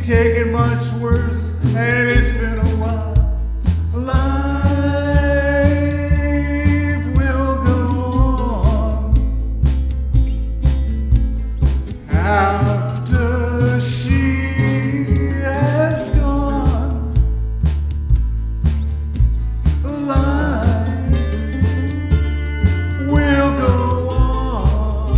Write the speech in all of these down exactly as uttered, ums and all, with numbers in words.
She's taken much worse, and it's been a while. Life will go on after she has gone. Life will go on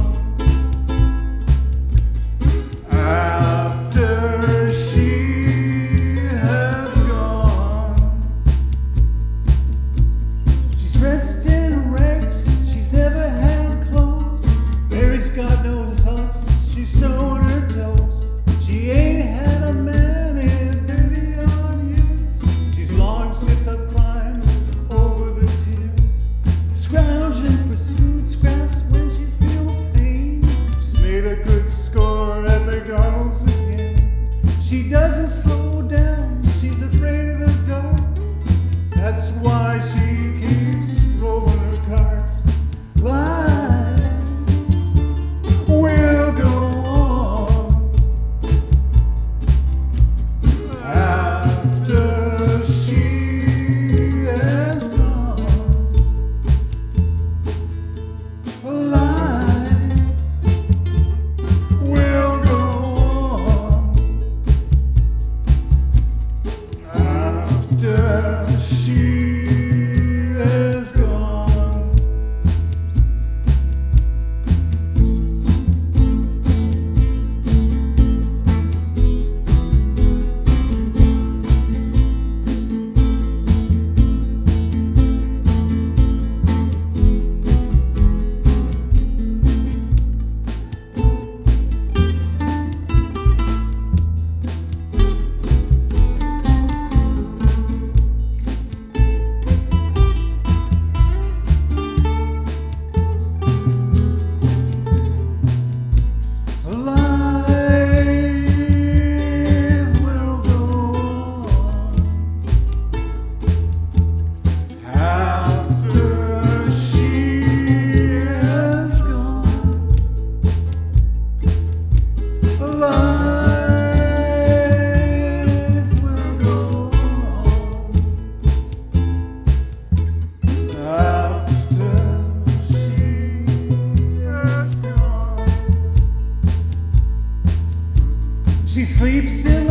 after she has gone. She's dressed in rags, she's never had clothes. Mary's got no socks, she's sewing her toes. She ain't had a man in thirty odd years. She's long slips up climb over the tears, scrounging for food scraps when she's feeling pain. She's made a good score at McDonald's again. She doesn't slow down, she's afraid of the dark. That's why she keeps rolling her cart. Life will go on after she has gone. Life will go on after she has gone. Life will go on after she has gone. Life will go on after she has gone. She sleeps in